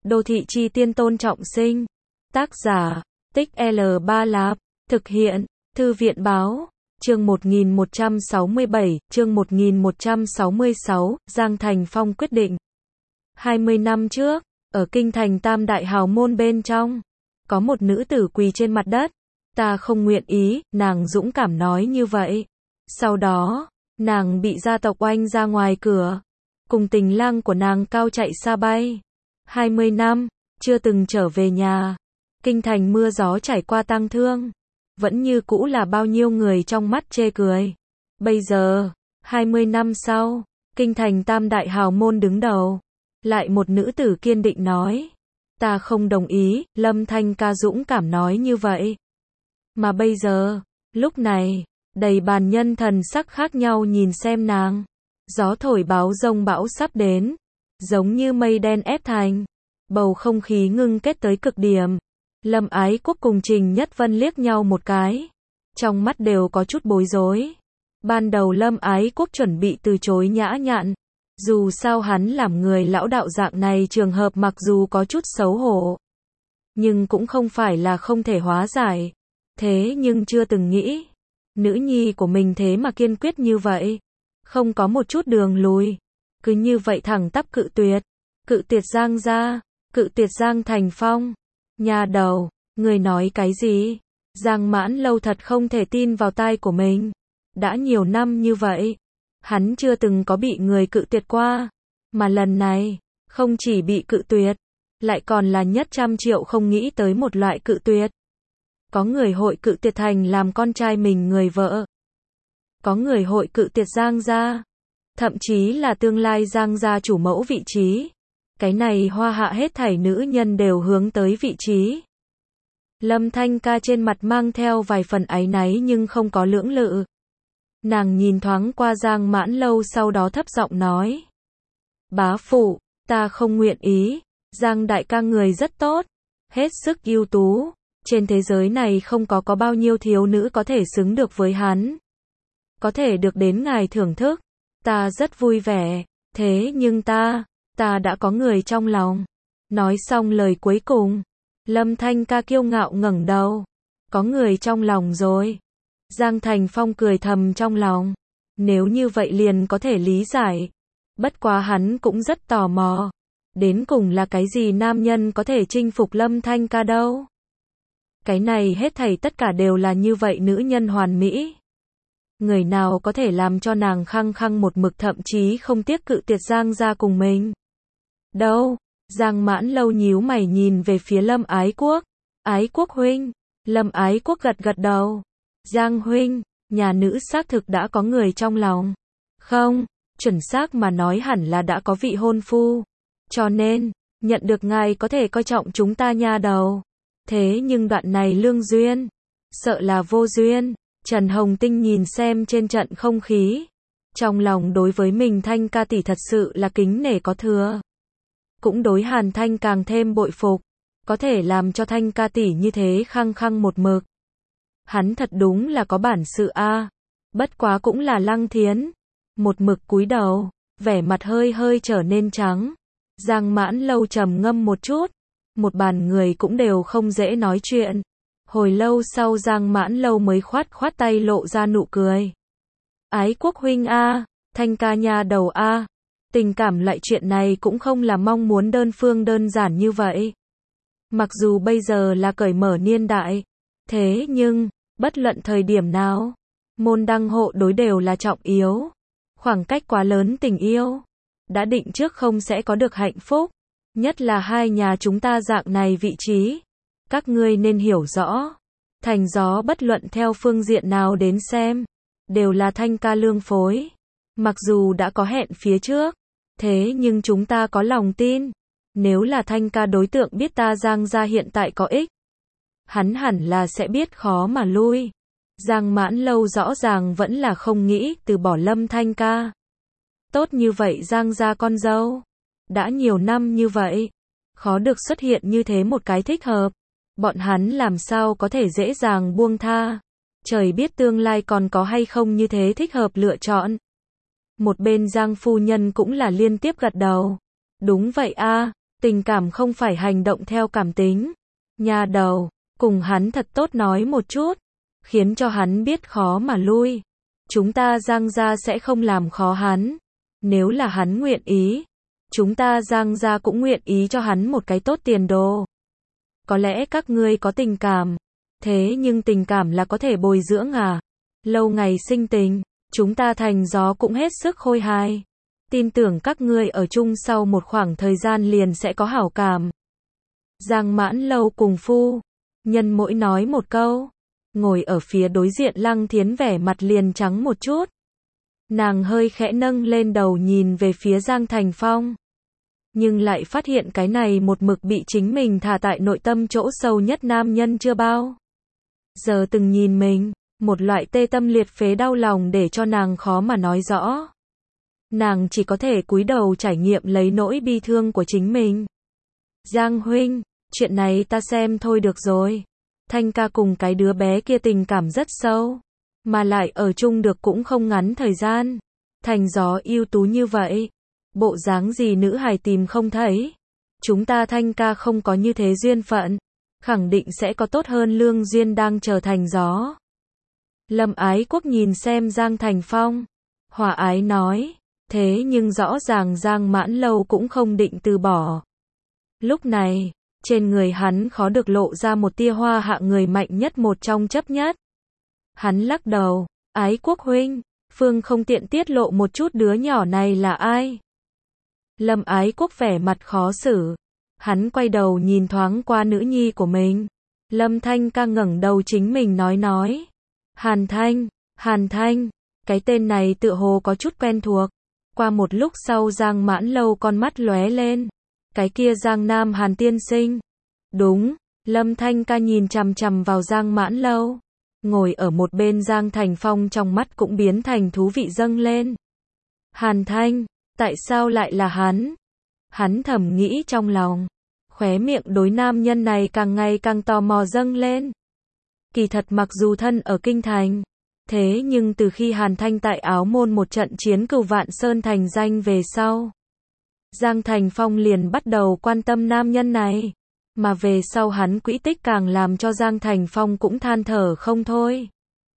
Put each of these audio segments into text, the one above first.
Đô thị chi tiên Tôn Trọng Sinh. Tác giả, Tích L3 Lạp. Thực hiện, Thư viện Báo. Chương 1167, chương 1166, Giang Thành Phong quyết định. 20 năm trước, ở kinh thành Tam Đại Hào Môn bên trong, có một nữ tử quỳ trên mặt đất. Ta không nguyện ý, nàng dũng cảm nói như vậy. Sau đó, nàng bị gia tộc oanh ra ngoài cửa. Cùng tình lang của nàng cao chạy xa bay. 20 năm, chưa từng trở về nhà. Kinh thành mưa gió trải qua tang thương. Vẫn như cũ là bao nhiêu người trong mắt chê cười. Bây giờ, 20 năm sau, kinh thành Tam Đại Hào Môn đứng đầu. Lại một nữ tử kiên định nói. Ta không đồng ý, Lâm Thanh ca dũng cảm nói như vậy. Mà bây giờ, lúc này, đầy bàn nhân thần sắc khác nhau nhìn xem nàng. Gió thổi báo rông bão sắp đến. Giống như mây đen ép thành. Bầu không khí ngưng kết tới cực điểm. Lâm Ái Quốc cùng Trình Nhất Vân liếc nhau một cái. Trong mắt đều có chút bối rối. Ban đầu Lâm Ái Quốc chuẩn bị từ chối nhã nhặn. Dù sao hắn làm người lão đạo dạng này trường hợp mặc dù có chút xấu hổ. Nhưng cũng không phải là không thể hóa giải. Thế nhưng chưa từng nghĩ. Nữ nhi của mình thế mà kiên quyết như vậy. Không có một chút đường lùi. Cứ như vậy thẳng tắp cự tuyệt. Cự tuyệt Giang gia. Cự tuyệt Giang Thành Phong. Nhà đầu, người nói cái gì? Giang Mãn Lâu thật không thể tin vào tai của mình. Đã nhiều năm như vậy, hắn chưa từng có bị người cự tuyệt qua. Mà lần này, không chỉ bị cự tuyệt, lại còn là nhất trăm triệu không nghĩ tới một loại cự tuyệt. Có người hội cự tuyệt thành làm con trai mình người vợ. Có người hội cự tuyệt Giang gia. Thậm chí là tương lai Giang gia chủ mẫu vị trí. Cái này hoa hạ hết thảy nữ nhân đều hướng tới vị trí. Lâm Thanh ca trên mặt mang theo vài phần áy náy nhưng không có lưỡng lự. Nàng nhìn thoáng qua Giang Mãn Lâu sau đó thấp giọng nói. Bá phụ, ta không nguyện ý. Giang đại ca người rất tốt. Hết sức ưu tú. Trên thế giới này không có bao nhiêu thiếu nữ có thể xứng được với hắn. Có thể được đến ngài thưởng thức. Ta rất vui vẻ. Thế nhưng ta đã có người trong lòng. Nói xong lời cuối cùng. Lâm Thanh ca kiêu ngạo ngẩng đầu. Có người trong lòng rồi. Giang Thành Phong cười thầm trong lòng. Nếu như vậy liền có thể lý giải. Bất quá hắn cũng rất tò mò. Đến cùng là cái gì nam nhân có thể chinh phục Lâm Thanh ca đâu. Cái này hết thảy tất cả đều là như vậy nữ nhân hoàn mỹ. Người nào có thể làm cho nàng khăng khăng một mực thậm chí không tiếc cự tuyệt Giang gia cùng mình. Đâu? Giang Mãn Lâu nhíu mày nhìn về phía Lâm Ái Quốc. Ái Quốc huynh. Lâm Ái Quốc gật gật đầu. Giang huynh, nhà nữ xác thực đã có người trong lòng. Không, chuẩn xác mà nói hẳn là đã có vị hôn phu. Cho nên, nhận được ngài có thể coi trọng chúng ta nha đầu. Thế nhưng đoạn này lương duyên. Sợ là vô duyên. Trần Hồng Tinh nhìn xem trên trận không khí. Trong lòng đối với mình Thanh ca tỷ thật sự là kính nể có thừa. Cũng đối Hàn Thanh càng thêm bội phục. Có thể làm cho Thanh ca tỷ như thế khăng khăng một mực. Hắn thật đúng là có bản sự a. Bất quá cũng là Lăng Thiến. Một mực cúi đầu, vẻ mặt hơi hơi trở nên trắng. Giang Mãn Lâu trầm ngâm một chút. Một bàn người cũng đều không dễ nói chuyện. Hồi lâu sau Giang Mãn Lâu mới khoát tay lộ ra nụ cười. Ái Quốc huynh a, Thanh ca nha đầu a. Tình cảm loại chuyện này cũng không là mong muốn đơn phương đơn giản như vậy. Mặc dù bây giờ là cởi mở niên đại. Thế nhưng, bất luận thời điểm nào, môn đăng hộ đối đều là trọng yếu. Khoảng cách quá lớn tình yêu. Đã định trước không sẽ có được hạnh phúc. Nhất là hai nhà chúng ta dạng này vị trí. Các ngươi nên hiểu rõ. Thành gió bất luận theo phương diện nào đến xem. Đều là Thanh ca lương phối. Mặc dù đã có hẹn phía trước. Thế nhưng chúng ta có lòng tin. Nếu là Thanh ca đối tượng biết ta Giang gia hiện tại có ích. Hắn hẳn là sẽ biết khó mà lui. Giang Mãn Lâu rõ ràng vẫn là không nghĩ từ bỏ Lâm Thanh ca. Tốt như vậy Giang gia con dâu. Đã nhiều năm như vậy. Khó được xuất hiện như thế một cái thích hợp. Bọn hắn làm sao có thể dễ dàng buông tha. Trời biết tương lai còn có hay không như thế thích hợp lựa chọn. Một bên Giang phu nhân cũng là liên tiếp gật đầu. Đúng vậy a, Tình cảm không phải hành động theo cảm tính. Nha đầu, cùng hắn thật tốt nói một chút, khiến cho hắn biết khó mà lui. Chúng ta Giang gia sẽ không làm khó hắn. Nếu là hắn nguyện ý, chúng ta Giang gia cũng nguyện ý cho hắn một cái tốt tiền đồ. Có lẽ các ngươi có tình cảm, thế nhưng tình cảm là có thể bồi dưỡng à? Lâu ngày sinh tình, chúng ta Thành Gió cũng hết sức khôi hài. Tin tưởng các ngươi ở chung sau một khoảng thời gian liền sẽ có hảo cảm. Giang Mãn Lâu cùng phu nhân mỗi nói một câu, ngồi ở phía đối diện Lăng Thiến vẻ mặt liền trắng một chút. Nàng hơi khẽ nâng lên đầu nhìn về phía Giang Thành Phong, nhưng lại phát hiện cái này một mực bị chính mình thả tại nội tâm chỗ sâu nhất nam nhân chưa bao giờ từng nhìn mình, một loại tê tâm liệt phế đau lòng để cho nàng khó mà nói rõ. Nàng chỉ có thể cúi đầu trải nghiệm lấy nỗi bi thương của chính mình. Giang huynh, chuyện này ta xem thôi được rồi. Thanh ca cùng cái đứa bé kia tình cảm rất sâu, mà lại ở chung được cũng không ngắn thời gian. Thành Gió ưu tú như vậy, bộ dáng gì nữ hài tìm không thấy. Chúng ta Thanh ca không có như thế duyên phận, khẳng định sẽ có tốt hơn lương duyên đang chờ Thành Gió. Lâm Ái Quốc nhìn xem Giang Thành Phong, hòa ái nói, thế nhưng rõ ràng Giang Mãn Lâu cũng không định từ bỏ. Lúc này, trên người hắn khó được lộ ra một tia hoa hạ người mạnh nhất một trong chấp nhất. Hắn lắc đầu, Ái Quốc huynh, Phương không tiện tiết lộ một chút đứa nhỏ này là ai. Lâm Ái Quốc vẻ mặt khó xử, hắn quay đầu nhìn thoáng qua nữ nhi của mình. Lâm Thanh ca ngẩng đầu chính mình nói. Hàn Thanh, cái tên này tựa hồ có chút quen thuộc. Qua một lúc sau Giang Mãn Lâu con mắt lóe lên. Cái kia Giang Nam Hàn tiên sinh. Đúng, Lâm Thanh ca nhìn chằm chằm vào Giang Mãn Lâu. Ngồi ở một bên Giang Thành Phong trong mắt cũng biến thành thú vị dâng lên. Hàn Thanh, tại sao lại là hắn? Hắn thầm nghĩ trong lòng. Khóe miệng đối nam nhân này càng ngày càng tò mò dâng lên. Kỳ thật mặc dù thân ở Kinh Thành, thế nhưng từ khi Hàn Thanh tại Áo Môn một trận chiến Cửu Vạn Sơn thành danh về sau, Giang Thành Phong liền bắt đầu quan tâm nam nhân này, mà về sau hắn quỹ tích càng làm cho Giang Thành Phong cũng than thở không thôi.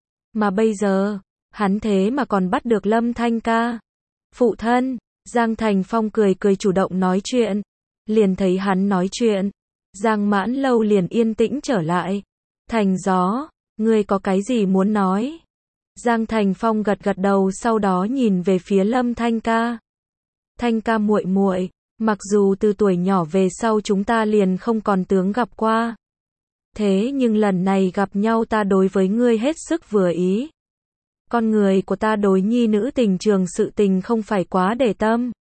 Mà bây giờ, hắn thế mà còn bắt được Lâm Thanh ca. Phụ thân, Giang Thành Phong cười chủ động nói chuyện, liền thấy hắn nói chuyện, Giang Mãn Lâu liền yên tĩnh trở lại. Thành Gió, ngươi có cái gì muốn nói? Giang Thành Phong gật đầu sau đó nhìn về phía Lâm Thanh ca. Thanh ca muội muội, mặc dù từ tuổi nhỏ về sau chúng ta liền không còn tướng gặp qua, thế nhưng lần này gặp nhau ta đối với ngươi hết sức vừa ý. Con người của ta đối nhi nữ tình trường sự tình không phải quá để tâm,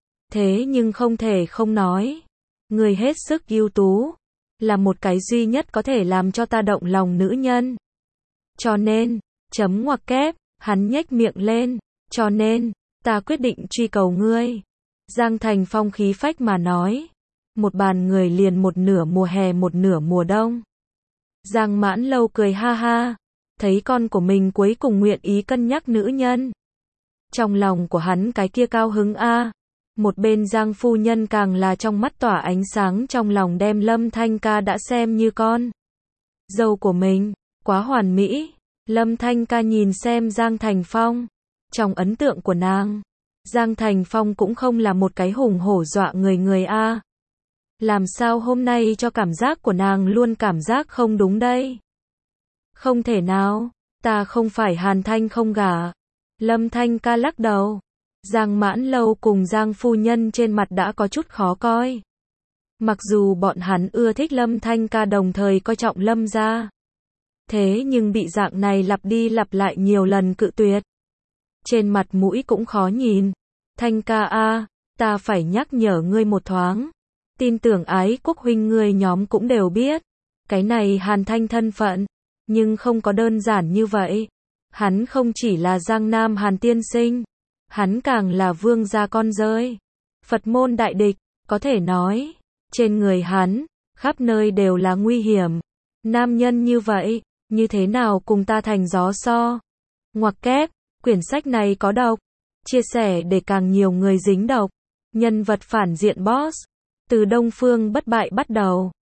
thế nhưng không thể không nói, ngươi hết sức ưu tú, là một cái duy nhất có thể làm cho ta động lòng nữ nhân. Cho nên, chấm ngoặc kép, hắn nhếch miệng lên, cho nên, ta quyết định truy cầu ngươi. Giang Thành Phong khí phách mà nói, một bàn người liền một nửa mùa hè một nửa mùa đông. Giang Mãn Lâu cười ha ha, thấy con của mình cuối cùng nguyện ý cân nhắc nữ nhân. Trong lòng của hắn cái kia cao hứng a. Một bên Giang phu nhân càng là trong mắt tỏa ánh sáng, trong lòng đem Lâm Thanh ca đã xem như con dâu của mình, quá hoàn mỹ. Lâm Thanh ca nhìn xem Giang Thành Phong, trong ấn tượng của nàng, Giang Thành Phong cũng không là một cái hùng hổ dọa người a. Làm sao hôm nay cho cảm giác của nàng luôn cảm giác không đúng đây? Không thể nào, ta không phải Hàn Thanh không gả. Lâm Thanh ca lắc đầu. Giang Mãn Lâu cùng Giang phu nhân trên mặt đã có chút khó coi. Mặc dù bọn hắn ưa thích Lâm Thanh ca đồng thời coi trọng Lâm gia, thế nhưng bị dạng này lặp đi lặp lại nhiều lần cự tuyệt, trên mặt mũi cũng khó nhìn. Thanh ca a, ta phải nhắc nhở ngươi một thoáng, tin tưởng Ái Quốc huynh ngươi nhóm cũng đều biết, cái này Hàn Thanh thân phận, nhưng không có đơn giản như vậy. Hắn không chỉ là Giang Nam Hàn tiên sinh, hắn càng là vương gia con rơi, Phật môn đại địch, có thể nói, trên người hắn, khắp nơi đều là nguy hiểm. Nam nhân như vậy, như thế nào cùng ta Thành Gió so? Ngoặc kép, quyển sách này có độc, chia sẻ để càng nhiều người dính độc. Nhân vật phản diện boss, Từ Đông Phương bất bại bắt đầu.